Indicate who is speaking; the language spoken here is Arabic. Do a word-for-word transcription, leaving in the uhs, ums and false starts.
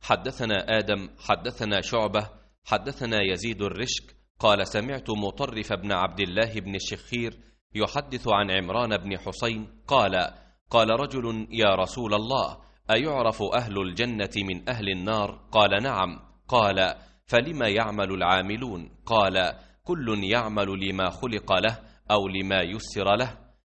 Speaker 1: حدثنا آدم حدثنا شعبة حدثنا يزيد الرشك قال سمعت مطرف بن عبد الله بن الشخير يحدث عن عمران بن حسين قال قال رجل يا رسول الله أيعرف أهل الجنة من أهل النار؟ قال نعم. قال فلما يعمل العاملون؟ قال كل يعمل لما خلق له أو لما يسر له.